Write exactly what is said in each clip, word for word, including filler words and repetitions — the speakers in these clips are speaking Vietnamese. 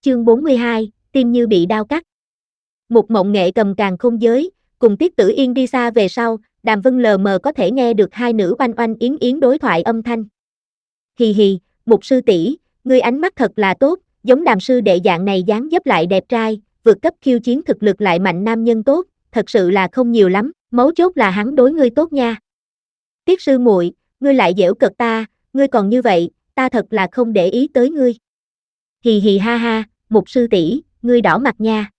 Chương bốn mươi hai, tim như bị đao cắt. Một Mộng Nghệ cầm càn khôn giới, cùng Tiết Tử Yên đi xa về sau, Đàm Vân lờ mờ có thể nghe được hai nữ oanh oanh yến yến đối thoại âm thanh. Hì hì, Mục sư tỷ, ngươi ánh mắt thật là tốt, giống Đàm sư đệ dạng này dáng dấp lại đẹp trai, vượt cấp khiêu chiến thực lực lại mạnh nam nhân tốt, thật sự là không nhiều lắm, mấu chốt là hắn đối ngươi tốt nha. Tiết sư muội, ngươi lại giễu cợt ta, ngươi còn như vậy, ta thật là không để ý tới ngươi. Hì hì ha ha, Mục sư tỷ, ngươi đỏ mặt nha.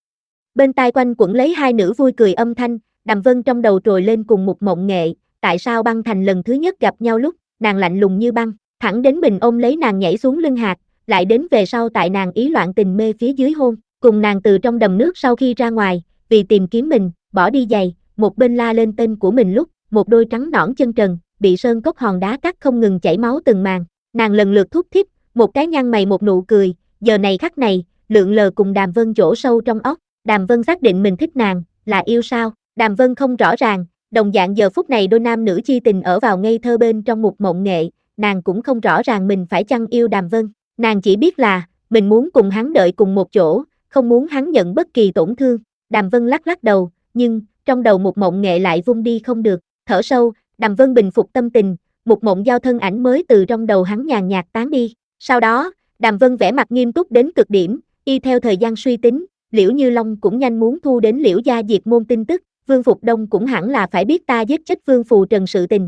Bên tai quanh quẩn lấy hai nữ vui cười âm thanh, Đàm Vân trong đầu trồi lên cùng Mục Mộng Nghệ, tại sao băng thành lần thứ nhất gặp nhau lúc, nàng lạnh lùng như băng, thẳng đến mình ôm lấy nàng nhảy xuống lưng hạt, lại đến về sau tại nàng ý loạn tình mê phía dưới hôn, cùng nàng từ trong đầm nước sau khi ra ngoài, vì tìm kiếm mình, bỏ đi giày, một bên la lên tên của mình lúc, một đôi trắng nõn chân trần, bị sơn cốc hòn đá cắt không ngừng chảy máu từng màn, nàng lần lượt thúc thích, một cái nhăn mày một nụ cười, giờ này khắc này, lượn lờ cùng Đàm Vân chỗ sâu trong óc, Đàm Vân xác định mình thích nàng, là yêu sao, Đàm Vân không rõ ràng, đồng dạng giờ phút này đôi nam nữ chi tình ở vào ngây thơ bên trong Một Mộng Nghệ, nàng cũng không rõ ràng mình phải chăng yêu Đàm Vân, nàng chỉ biết là, mình muốn cùng hắn đợi cùng một chỗ, không muốn hắn nhận bất kỳ tổn thương, Đàm Vân lắc lắc đầu, nhưng, trong đầu Một Mộng Nghệ lại vung đi không được, thở sâu, Đàm Vân bình phục tâm tình, một mộng giao thân ảnh mới từ trong đầu hắn nhàn nhạt tán đi, sau đó, Đàm Vân vẻ mặt nghiêm túc đến cực điểm, y theo thời gian suy tính, Liễu Như Long cũng nhanh muốn thu đến Liễu gia diệt môn tin tức, Vương Phục Đông cũng hẳn là phải biết ta giết chết Vương Phù Trần sự tình.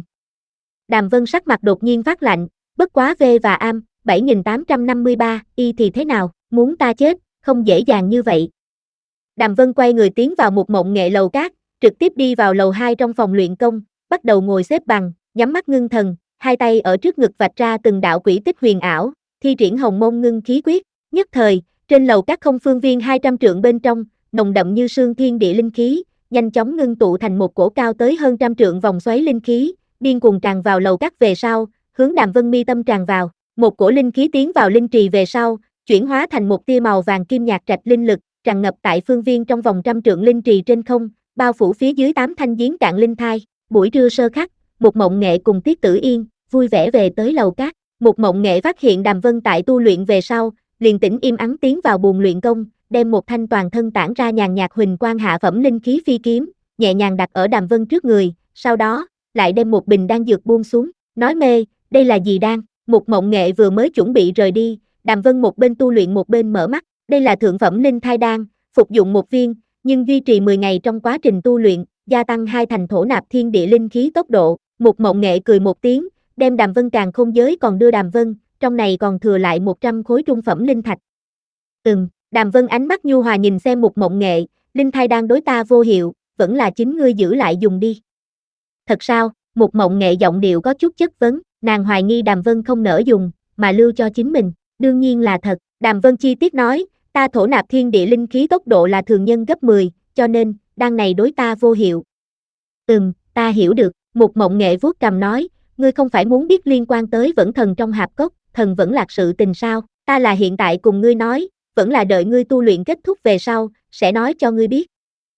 Đàm Vân sắc mặt đột nhiên phát lạnh, bất quá V và Am, bảy nghìn tám trăm năm mươi ba, y thì thế nào, muốn ta chết, không dễ dàng như vậy. Đàm Vân quay người tiến vào Một Mộng Nghệ lầu cát, trực tiếp đi vào lầu hai trong phòng luyện công, bắt đầu ngồi xếp bằng, nhắm mắt ngưng thần, hai tay ở trước ngực vạch ra từng đạo quỷ tích huyền ảo, thi triển Hồng Môn Ngưng Khí Quyết, nhất thời, trên lầu các không phương viên hai trăm trượng bên trong, nồng đậm như sương thiên địa linh khí, nhanh chóng ngưng tụ thành một cổ cao tới hơn trăm trượng vòng xoáy linh khí, điên cuồng tràn vào lầu các về sau, hướng Đàm Vân mi tâm tràn vào, một cổ linh khí tiến vào linh trì về sau, chuyển hóa thành một tia màu vàng kim nhạt trạch linh lực, tràn ngập tại phương viên trong vòng trăm trượng linh trì trên không, bao phủ phía dưới tám thanh giếng cạn linh thai. Buổi trưa sơ khắc, Một Mộng Nghệ cùng Tiết Tử Yên vui vẻ về tới lầu cát. Một Mộng Nghệ phát hiện Đàm Vân tại tu luyện về sau, liền tĩnh im ắng tiến vào buồng luyện công, đem một thanh toàn thân tản ra nhàn nhạt huỳnh quang hạ phẩm linh khí phi kiếm, nhẹ nhàng đặt ở Đàm Vân trước người, sau đó, lại đem một bình đan dược buông xuống, nói mê, đây là gì đan? Một Mộng Nghệ vừa mới chuẩn bị rời đi, Đàm Vân một bên tu luyện một bên mở mắt, đây là thượng phẩm linh thai đan, phục dụng một viên, nhưng duy trì mười ngày trong quá trình tu luyện, gia tăng hai thành thổ nạp thiên địa linh khí tốc độ. Một Mộng Nghệ cười một tiếng, đem Đàm Vân càn khôn giới còn đưa Đàm Vân, trong này còn thừa lại một trăm khối trung phẩm linh thạch. Ừm, Đàm Vân ánh mắt nhu hòa nhìn xem Một Mộng Nghệ, linh thai đang đối ta vô hiệu, vẫn là chính ngươi giữ lại dùng đi. Thật sao? Một Mộng Nghệ giọng điệu có chút chất vấn, nàng hoài nghi Đàm Vân không nỡ dùng, mà lưu cho chính mình, đương nhiên là thật. Đàm Vân chi tiết nói, ta thổ nạp thiên địa linh khí tốc độ là thường nhân gấp mười, cho nên, đan này đối ta vô hiệu. Ừm, ta hiểu được, Một Mộng Nghệ vuốt cằm nói, ngươi không phải muốn biết liên quan tới Vẫn Thần trong hạp cốc, thần vẫn lạc sự tình sao, ta là hiện tại cùng ngươi nói, vẫn là đợi ngươi tu luyện kết thúc về sau, sẽ nói cho ngươi biết.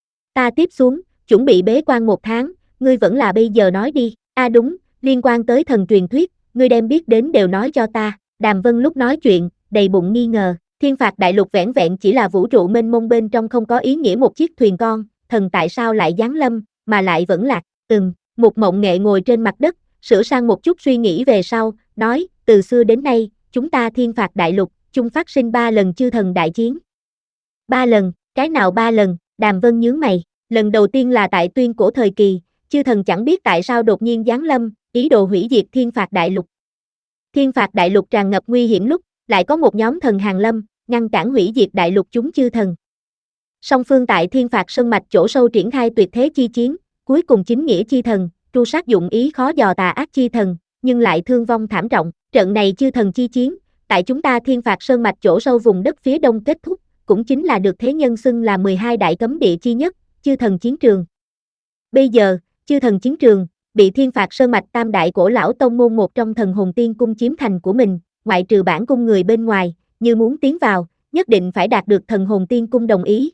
Ta tiếp xuống, chuẩn bị bế quan một tháng, ngươi vẫn là bây giờ nói đi, a à đúng, liên quan tới thần truyền thuyết, ngươi đem biết đến đều nói cho ta. Đàm Vân lúc nói chuyện, đầy bụng nghi ngờ, thiên phạt đại lục vẻn vẹn chỉ là vũ trụ mênh mông bên trong không có ý nghĩa một chiếc thuyền con, thần tại sao lại giáng lâm, mà lại vẫn lạc, ừm, Một Mộng Nghệ ngồi trên mặt đất, sửa sang một chút suy nghĩ về sau, nói, từ xưa đến nay, chúng ta thiên phạt đại lục, chung phát sinh ba lần chư thần đại chiến. Ba lần, cái nào ba lần? Đàm Vân nhướng mày, lần đầu tiên là tại tuyên cổ thời kỳ, chư thần chẳng biết tại sao đột nhiên giáng lâm, ý đồ hủy diệt thiên phạt đại lục. Thiên phạt đại lục tràn ngập nguy hiểm lúc, lại có một nhóm thần hàng lâm, ngăn cản hủy diệt đại lục chúng chư thần. Song phương tại thiên phạt sơn mạch chỗ sâu triển khai tuyệt thế chi chiến, cuối cùng chính nghĩa chi thần, tru sát dụng ý khó dò tà ác chi thần, nhưng lại thương vong thảm trọng. Trận này chư thần chi chiến, tại chúng ta thiên phạt sơn mạch chỗ sâu vùng đất phía đông kết thúc, cũng chính là được thế nhân xưng là mười hai đại cấm địa chi nhất, chư thần chiến trường. Bây giờ, chư thần chiến trường, bị thiên phạt sơn mạch tam đại cổ lão tông môn một trong thần hồn tiên cung chiếm thành của mình, ngoại trừ bản cung người bên ngoài, như muốn tiến vào, nhất định phải đạt được thần hồn tiên cung đồng ý.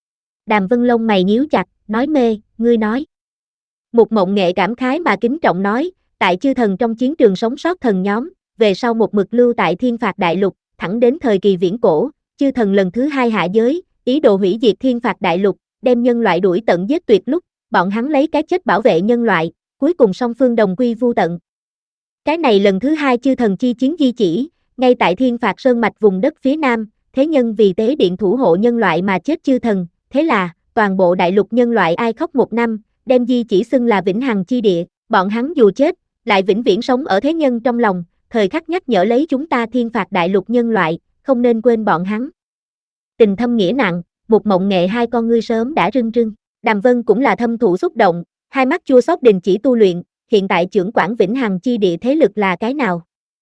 Đàm Vân lông mày nhíu chặt, nói mê, ngươi nói. Một Mộng Nghệ cảm khái mà kính trọng nói, tại chư thần trong chiến trường sống sót thần nhóm, về sau một mực lưu tại thiên phạt đại lục, thẳng đến thời kỳ viễn cổ, chư thần lần thứ hai hạ giới, ý đồ hủy diệt thiên phạt đại lục, đem nhân loại đuổi tận giết tuyệt lúc, bọn hắn lấy cái chết bảo vệ nhân loại, cuối cùng song phương đồng quy vu tận. Cái này lần thứ hai chư thần chi chiến di chỉ, ngay tại thiên phạt sơn mạch vùng đất phía nam, thế nhân vì tế điện thủ hộ nhân loại mà chết chư thần, thế là, toàn bộ đại lục nhân loại ai khóc một năm, đem di chỉ xưng là vĩnh hằng chi địa, bọn hắn dù chết, lại vĩnh viễn sống ở thế nhân trong lòng, thời khắc nhắc nhở lấy chúng ta thiên phạt đại lục nhân loại, không nên quên bọn hắn. Tình thâm nghĩa nặng, một mộng nghệ hai con ngươi sớm đã rưng rưng, Đàm Vân cũng là thâm thụ xúc động, hai mắt chua xót đình chỉ tu luyện, hiện tại trưởng quản vĩnh hằng chi địa thế lực là cái nào?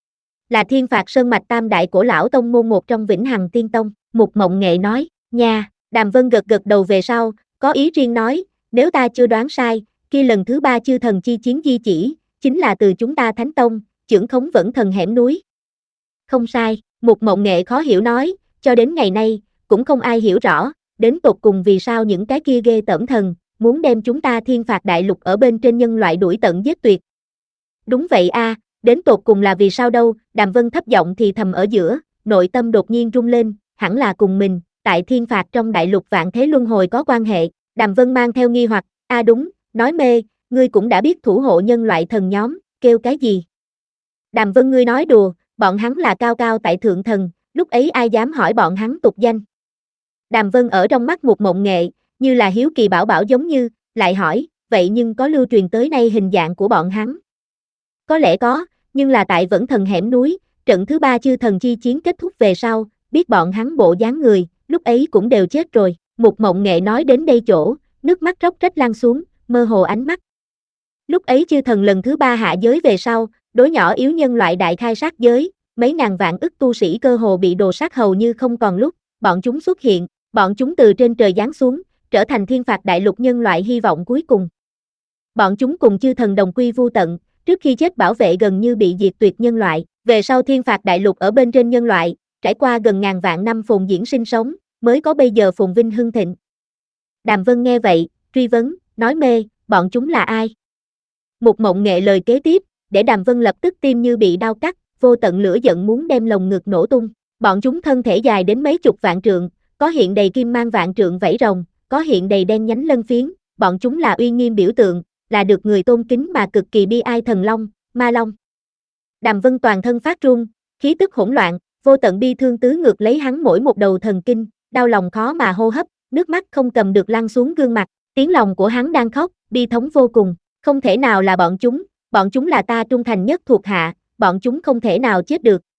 Là thiên phạt sơn mạch tam đại cổ lão tông môn một trong vĩnh hằng tiên tông, một mộng nghệ nói, nha, Đàm Vân gật gật đầu về sau, có ý riêng nói, nếu ta chưa đoán sai, kia lần thứ ba chư thần chi chiến di chỉ, chính là từ chúng ta thánh tông, trưởng khống vẫn thần hẻm núi. Không sai, một mộng nghệ khó hiểu nói, cho đến ngày nay, cũng không ai hiểu rõ, đến tột cùng vì sao những cái kia ghê tởm thần, muốn đem chúng ta thiên phạt đại lục ở bên trên nhân loại đuổi tận giết tuyệt. Đúng vậy a, à, đến tột cùng là vì sao đâu, Đàm Vân thấp giọng thì thầm ở giữa, nội tâm đột nhiên rung lên, hẳn là cùng mình, tại thiên phạt trong đại lục vạn thế luân hồi có quan hệ, Đàm Vân mang theo nghi hoặc, a à đúng, nói mê, ngươi cũng đã biết thủ hộ nhân loại thần nhóm, kêu cái gì? Đàm Vân ngươi nói đùa, bọn hắn là cao cao tại thượng thần, lúc ấy ai dám hỏi bọn hắn tục danh. Đàm Vân ở trong mắt một mộng nghệ, như là hiếu kỳ bảo bảo giống như, lại hỏi, vậy nhưng có lưu truyền tới nay hình dạng của bọn hắn? Có lẽ có, nhưng là tại vẫn thần hẻm núi, trận thứ ba chư thần chi chiến kết thúc về sau, biết bọn hắn bộ dáng người, lúc ấy cũng đều chết rồi. Một mộng nghệ nói đến đây chỗ, nước mắt róc rách lan xuống, mơ hồ ánh mắt. Lúc ấy chư thần lần thứ ba hạ giới về sau, đối nhỏ yếu nhân loại đại khai sát giới, mấy ngàn vạn ức tu sĩ cơ hồ bị đồ sát hầu như không còn lúc, bọn chúng xuất hiện, bọn chúng từ trên trời giáng xuống, trở thành thiên phạt đại lục nhân loại hy vọng cuối cùng. Bọn chúng cùng chư thần đồng quy vu tận, trước khi chết bảo vệ gần như bị diệt tuyệt nhân loại, về sau thiên phạt đại lục ở bên trên nhân loại, trải qua gần ngàn vạn năm phồn diễn sinh sống, mới có bây giờ phồn vinh hưng thịnh. Đàm Vân nghe vậy, truy vấn, nói mê, bọn chúng là ai? Một mộng nghệ lời kế tiếp, để Đàm Vân lập tức tim như bị đau cắt, vô tận lửa giận muốn đem lồng ngực nổ tung. Bọn chúng thân thể dài đến mấy chục vạn trượng, có hiện đầy kim mang vạn trượng vảy rồng, có hiện đầy đen nhánh lân phiến, bọn chúng là uy nghiêm biểu tượng, là được người tôn kính mà cực kỳ bi ai thần long, ma long. Đàm Vân toàn thân phát run, khí tức hỗn loạn, vô tận bi thương tứ ngược lấy hắn mỗi một đầu thần kinh, đau lòng khó mà hô hấp, nước mắt không cầm được lăn xuống gương mặt, tiếng lòng của hắn đang khóc, bi thống vô cùng, không thể nào là bọn chúng, bọn chúng là ta trung thành nhất thuộc hạ, bọn chúng không thể nào chết được.